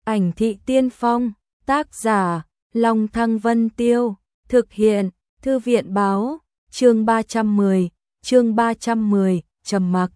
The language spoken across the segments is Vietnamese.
Ảnh thị tiên phong, tác giả, Long Thăng Vân Tiêu, thực hiện, Thư viện báo, chương 310, trầm mặc.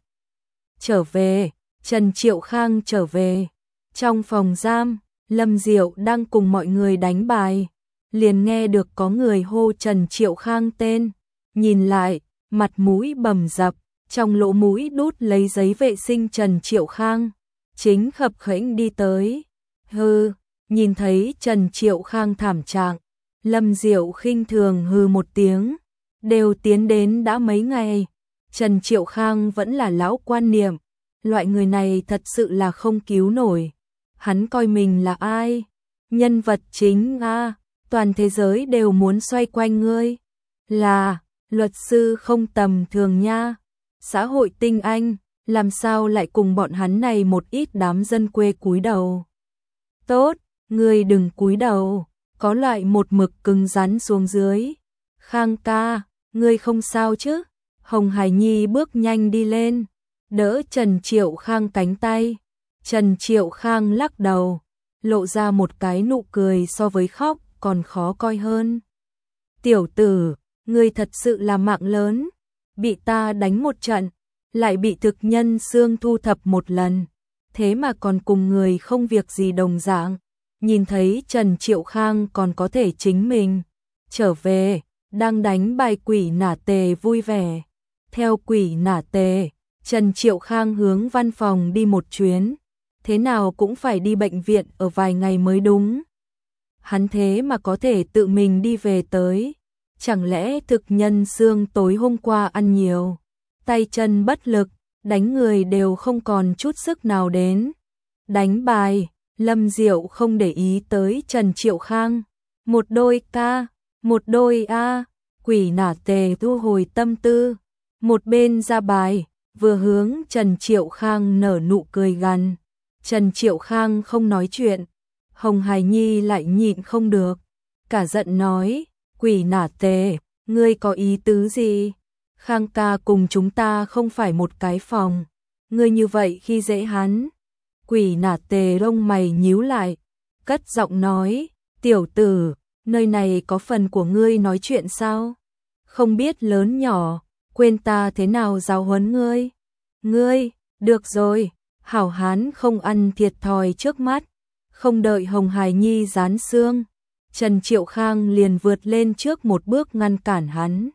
Trở về, Trần Triệu Khang trở về. Trong phòng giam, Lâm Diệu đang cùng mọi người đánh bài, liền nghe được có người hô Trần Triệu Khang tên, nhìn lại, mặt mũi bầm dập, trong lỗ mũi đút lấy giấy vệ sinh Trần Triệu Khang, chính khập khểnh đi tới. Hừ, nhìn thấy Trần Triệu Khang thảm trạng, Lâm Diệu khinh thường hừ một tiếng, đều tiến đến đã mấy ngày, Trần Triệu Khang vẫn là lão quan niệm, loại người này thật sự là không cứu nổi. Hắn coi mình là ai? Nhân vật chính a, toàn thế giới đều muốn xoay quanh ngươi. Là, luật sư không tầm thường nha. Xã hội tinh anh, làm sao lại cùng bọn hắn này một ít đám dân quê cúi đầu. Tốt, ngươi đừng cúi đầu, có loại một mực cứng rắn xuống dưới. Khang ca, ngươi không sao chứ? Hồng Hải Nhi bước nhanh đi lên, đỡ Trần Triệu Khang cánh tay. Trần Triệu Khang lắc đầu, lộ ra một cái nụ cười so với khóc còn khó coi hơn. Tiểu tử, ngươi thật sự là mạng lớn, bị ta đánh một trận, lại bị thực nhân xương thu thập một lần, thế mà còn cùng người không việc gì đồng dạng. Nhìn thấy Trần Triệu Khang còn có thể chính mình trở về, đang đánh bài Quỷ Nả Tề vui vẻ. Theo Quỷ Nả Tề, Trần Triệu Khang hướng văn phòng đi một chuyến, thế nào cũng phải đi bệnh viện ở vài ngày mới đúng. Hắn thế mà có thể tự mình đi về tới, chẳng lẽ thực nhân xương tối hôm qua ăn nhiều, tay chân bất lực, đánh người đều không còn chút sức nào đến. Đánh bài, Lâm Diệu không để ý tới Trần Triệu Khang, một đôi ca, một đôi a. Quỷ Nả Tề thu hồi tâm tư, một bên ra bài, vừa hướng Trần Triệu Khang nở nụ cười gằn. Trần Triệu Khang không nói chuyện, Hồng Hải Nhi lại nhịn không được, cả giận nói, Quỷ Nả Tề, ngươi có ý tứ gì? Khang ca cùng chúng ta không phải một cái phòng, ngươi như vậy khi dễ hắn. Quỷ Nả Tề lông mày nhíu lại, cất giọng nói, tiểu tử, nơi này có phần của ngươi nói chuyện sao? Không biết lớn nhỏ, quên ta thế nào giáo huấn ngươi? Ngươi, được rồi, hảo hán không ăn thiệt thòi trước mắt. Không đợi Hồng Hải Nhi dán xương, Trần Triệu Khang liền vượt lên trước một bước ngăn cản hắn.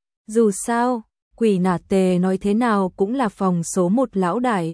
Dù sao, Quỷ Nả Tề nói thế nào cũng là phòng số một lão đại.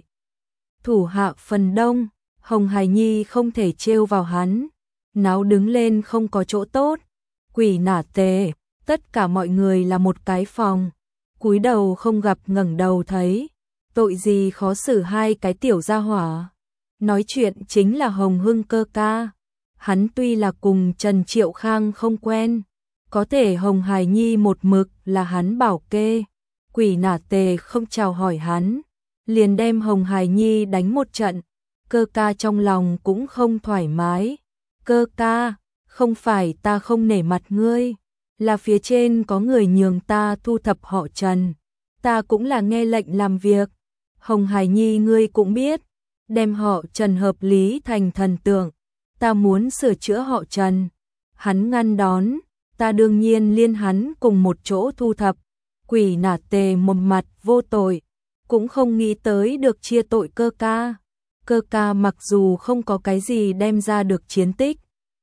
Thủ hạ phần đông, Hồng Hải Nhi không thể trêu vào hắn, náo đứng lên không có chỗ tốt. Quỷ Nả Tề, tất cả mọi người là một cái phòng, cúi đầu không gặp ngẩng đầu thấy, tội gì khó xử hai cái tiểu gia hỏa. Nói chuyện chính là Hồng Hưng Cơ ca, hắn tuy là cùng Trần Triệu Khang không quen, có thể Hồng Hải Nhi một mực là hắn bảo kê. Quỷ Nả Tề không chào hỏi hắn, liền đem Hồng Hải Nhi đánh một trận. Cơ ca trong lòng cũng không thoải mái. Cơ ca, không phải ta không nể mặt ngươi, là phía trên có người nhường ta thu thập họ Trần, ta cũng là nghe lệnh làm việc. Hồng Hải Nhi ngươi cũng biết, đem họ Trần hợp lý thành thần tượng, ta muốn sửa chữa họ Trần. Hắn ngăn đón, ta đương nhiên liên hắn cùng một chỗ thu thập. Quỷ Nả Tề một mặt vô tội, cũng không nghĩ tới được chia tội cơ ca. Cơ ca mặc dù không có cái gì đem ra được chiến tích,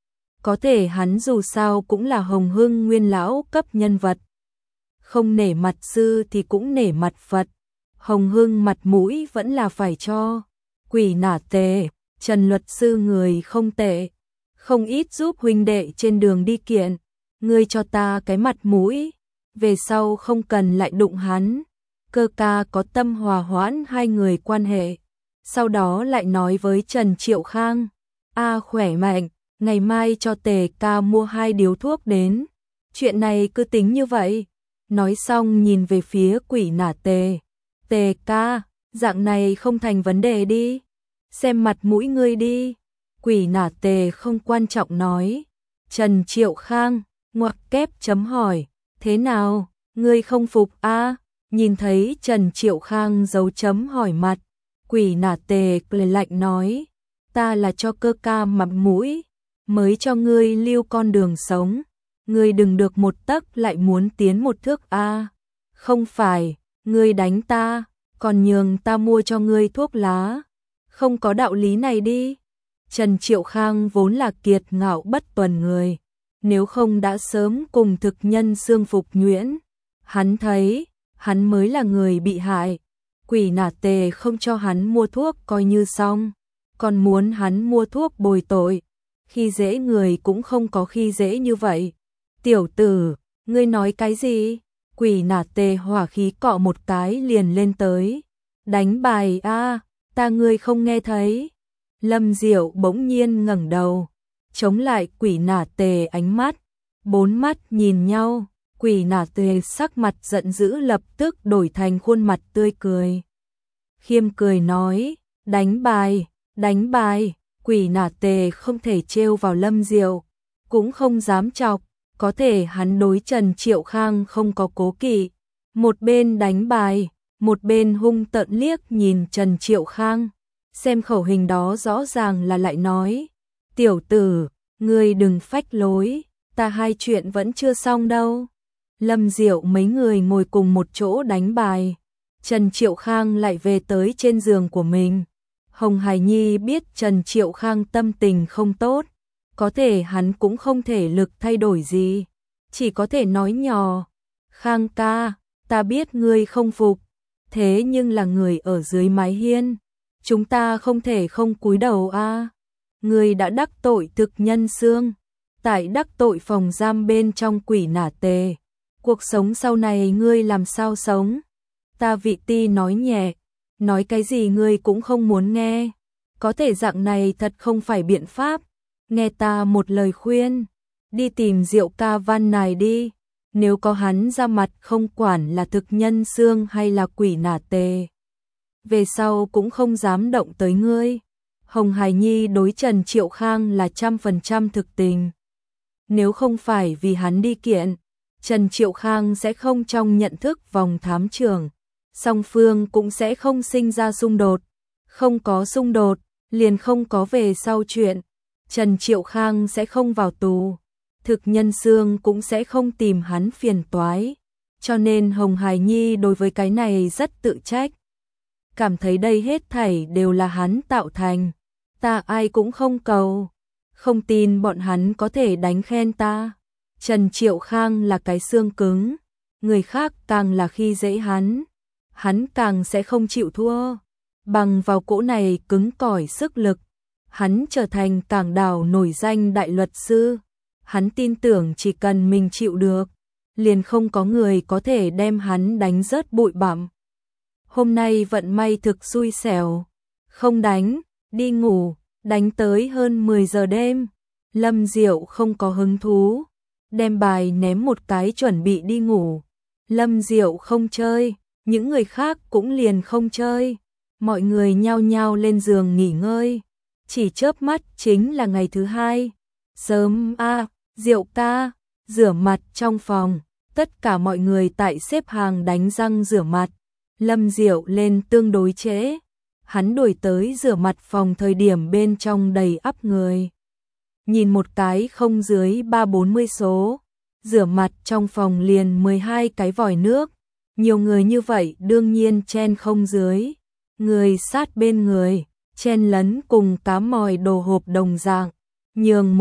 có thể hắn dù sao cũng là Hồng Hưng nguyên lão cấp nhân vật. Không nể mặt sư thì cũng nể mặt Phật. Hồng Hưng mặt mũi vẫn là phải cho. Quỷ Nả Tề, Trần luật sư người không tệ, không ít giúp huynh đệ trên đường đi kiện, ngươi cho ta cái mặt mũi, về sau không cần lại đụng hắn. Cơ ca có tâm hòa hoãn hai người quan hệ, sau đó lại nói với Trần Triệu Khang, a khỏe mạnh, ngày mai cho Tề ca mua 2 điếu thuốc đến, chuyện này cứ tính như vậy. Nói xong nhìn về phía Quỷ Nả Tề, Tề ca, dạng này không thành vấn đề đi, xem mặt mũi ngươi đi. Quỷ Nả Tề không quan trọng nói. Trần Triệu Khang, ngoặc kép chấm hỏi, thế nào, ngươi không phục a? Nhìn thấy Trần Triệu Khang dấu chấm hỏi mặt, Quỷ Nả Tề cười lạnh nói, ta là cho Cơ ca mặt mũi, mới cho ngươi lưu con đường sống, ngươi đừng được một tấc lại muốn tiến một thước a. Không phải, ngươi đánh ta, còn nhường ta mua cho ngươi thuốc lá, không có đạo lý này đi. Trần Triệu Khang vốn là kiệt ngạo bất tuần người, nếu không đã sớm cùng thực nhân xương phục nhuyễn. Hắn thấy, hắn mới là người bị hại, Quỷ Nả Tề không cho hắn mua thuốc coi như xong, còn muốn hắn mua thuốc bồi tội, khi dễ người cũng không có khi dễ như vậy. Tiểu tử, ngươi nói cái gì? Quỷ Nả Tề hỏa khí cọ một cái liền lên tới. Đánh bài a, ta ngươi không nghe thấy. Lâm Diệu bỗng nhiên ngẩng đầu, chống lại Quỷ Nả Tề ánh mắt, bốn mắt nhìn nhau, Quỷ Nả Tề sắc mặt giận dữ lập tức đổi thành khuôn mặt tươi cười. Khiêm cười nói, đánh bài, Quỷ Nả Tề không thể trêu vào Lâm Diệu, cũng không dám chọc, có thể hắn đối Trần Triệu Khang không có cố kỵ, một bên đánh bài, một bên hung tợn liếc nhìn Trần Triệu Khang, xem khẩu hình đó rõ ràng là lại nói, tiểu tử, ngươi đừng phách lối, ta hai chuyện vẫn chưa xong đâu. Lâm Diệu mấy người ngồi cùng một chỗ đánh bài, Trần Triệu Khang lại về tới trên giường của mình. Hồng Hải Nhi biết Trần Triệu Khang tâm tình không tốt, có thể hắn cũng không thể lực thay đổi gì, chỉ có thể nói nhỏ, Khang ca, ta biết ngươi không phục, thế nhưng là người ở dưới mái hiên, chúng ta không thể không cúi đầu a. Ngươi đã đắc tội thực nhân xương, tại đắc tội phòng giam bên trong Quỷ Nả Tề, cuộc sống sau này ngươi làm sao sống? Ta Vị Ti nói nhẹ, nói cái gì ngươi cũng không muốn nghe, có thể dạng này thật không phải biện pháp, nghe ta một lời khuyên, đi tìm Diệu ca văn này đi, nếu có hắn ra mặt không quản là thực nhân xương hay là Quỷ Nả Tề, về sau cũng không dám động tới ngươi. Hồng Hải Nhi đối Trần Triệu Khang là 100% thực tình. Nếu không phải vì hắn đi kiện, Trần Triệu Khang sẽ không trong nhận thức vòng thám trưởng, song phương cũng sẽ không sinh ra xung đột. Không có xung đột, liền không có về sau chuyện. Trần Triệu Khang sẽ không vào tù, thực nhân xương cũng sẽ không tìm hắn phiền toái. Cho nên Hồng Hải Nhi đối với cái này rất tự trách. Cảm thấy đây hết thảy đều là hắn tạo thành. Ta ai cũng không cầu, không tin bọn hắn có thể đánh khen ta. Trần Triệu Khang là cái xương cứng, người khác càng là khi dễ hắn càng sẽ không chịu thua. Bằng vào cỗ này cứng cỏi sức lực, hắn trở thành cảng đảo nổi danh đại luật sư. Hắn tin tưởng chỉ cần mình chịu được, liền không có người có thể đem hắn đánh rớt bụi bặm. Hôm nay vận may thực xui xẻo, không đánh, đi ngủ, đánh tới hơn 10 giờ đêm. Lâm Diệu không có hứng thú, đem bài ném một cái chuẩn bị đi ngủ. Lâm Diệu không chơi, những người khác cũng liền không chơi. Mọi người nhao nhao lên giường nghỉ ngơi. Chỉ chớp mắt chính là ngày thứ hai. Sớm Diệu ca, rửa mặt trong phòng. Tất cả mọi người tại xếp hàng đánh răng rửa mặt. Lâm Diệu lên tương đối trễ. Hắn đuổi tới rửa mặt phòng thời điểm bên trong đầy ắp người. Nhìn một cái không dưới 3-40 số. Rửa mặt trong phòng liền 12 cái vòi nước. Nhiều người như vậy đương nhiên chen không dưới. Người sát bên người, chen lấn cùng cá mòi đồ hộp đồng dạng. Nhường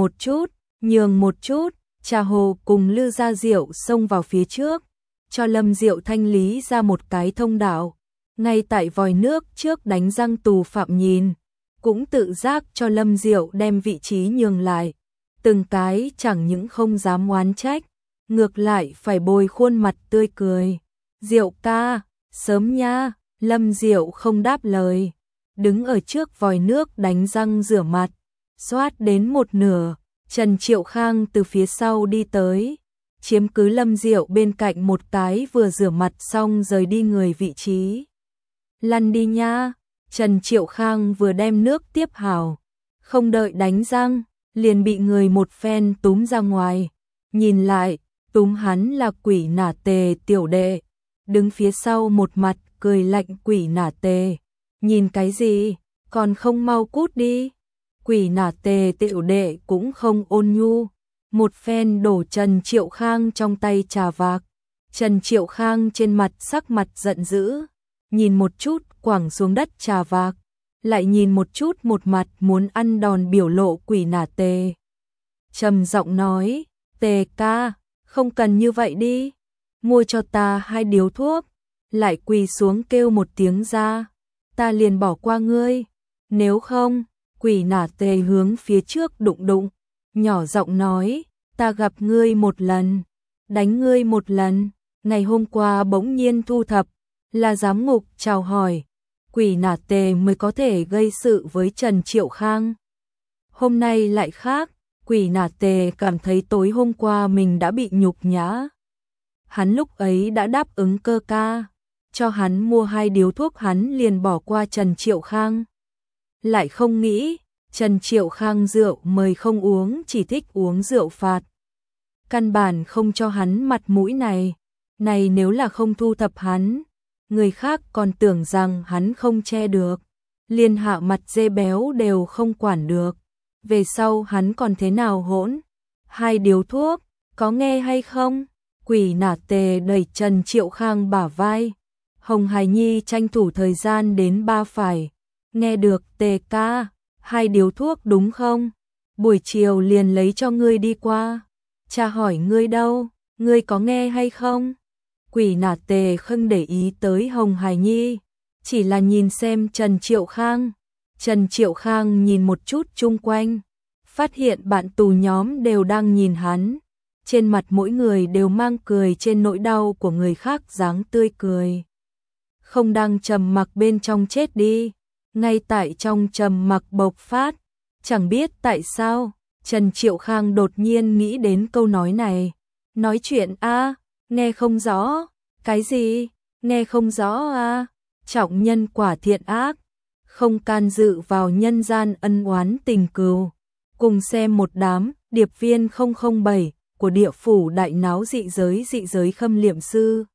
một chút, Trà Hồ cùng Lư Gia Diệu xông vào phía trước. Cho Lâm Diệu thanh lý ra một cái thông đạo. Ngay tại vòi nước trước đánh răng tù phạm nhìn, cũng tự giác cho Lâm Diệu đem vị trí nhường lại. Từng cái chẳng những không dám oán trách, ngược lại phải bồi khuôn mặt tươi cười. Diệu ca, sớm nha. Lâm Diệu không đáp lời, đứng ở trước vòi nước đánh răng rửa mặt. Xoát đến một nửa, Trần Triệu Khang từ phía sau đi tới, chiếm cứ Lâm Diệu bên cạnh một cái vừa rửa mặt xong rời đi người vị trí. Lăn đi nha. Trần Triệu Khang vừa đem nước tiếp hào, không đợi đánh răng, liền bị người một phen túm ra ngoài. Nhìn lại, túm hắn là Quỷ Nả Tề tiểu đệ, đứng phía sau một mặt cười lạnh. Quỷ Nả Tề, nhìn cái gì, còn không mau cút đi. Quỷ nả Tề tiểu đệ cũng không ôn nhu, một phen đổ Trần Triệu Khang trong tay trà vạc. Trần Triệu Khang trên mặt sắc mặt giận dữ, nhìn một chút quẳng xuống đất trà vạc, lại nhìn một chút một mặt muốn ăn đòn biểu lộ quỷ nả Tề. Trầm giọng nói, Tề ca, không cần như vậy đi, mua cho ta 2 điếu thuốc, lại quỳ xuống kêu một tiếng ra, ta liền bỏ qua ngươi, nếu không, quỷ nả Tề hướng phía trước đụng đụng, nhỏ giọng nói, ta gặp ngươi một lần, đánh ngươi một lần, ngày hôm qua bỗng nhiên thu thập, là giám ngục chào hỏi, quỷ nả Tề mới có thể gây sự với Trần Triệu Khang. Hôm nay lại khác, quỷ nả Tề cảm thấy tối hôm qua mình đã bị nhục nhã. Hắn lúc ấy đã đáp ứng Cơ ca, cho hắn mua 2 điếu thuốc hắn liền bỏ qua Trần Triệu Khang. Lại không nghĩ, Trần Triệu Khang rượu mời không uống, chỉ thích uống rượu phạt. Căn bản không cho hắn mặt mũi này, nếu là không thu thập hắn, người khác còn tưởng rằng hắn không che được, liền hạ mặt dê béo đều không quản được. Về sau hắn còn thế nào hỗn? 2 điếu thuốc, có nghe hay không? Quỷ nả Tề đẩy Trần Triệu Khang bả vai. Hồng Hải Nhi tranh thủ thời gian đến ba phải. Nghe được Tề ca, 2 điếu thuốc đúng không? Buổi chiều liền lấy cho ngươi đi qua. Cha hỏi ngươi đâu, ngươi có nghe hay không? Quỷ nả Tề không để ý tới Hồng Hải Nhi, chỉ là nhìn xem Trần Triệu Khang. Trần Triệu Khang nhìn một chút chung quanh, phát hiện bạn tù nhóm đều đang nhìn hắn. Trên mặt mỗi người đều mang cười trên nỗi đau của người khác dáng tươi cười. Không đang trầm mặc bên trong chết đi, ngay tại trong trầm mặc bộc phát. Chẳng biết tại sao, Trần Triệu Khang đột nhiên nghĩ đến câu nói này. Nói chuyện a, nghe không rõ, cái gì, nghe không rõ a, trọng nhân quả thiện ác, không can dự vào nhân gian ân oán tình cừu. Cùng xem một đám điệp viên 007 của địa phủ đại náo dị giới khâm liệm sư.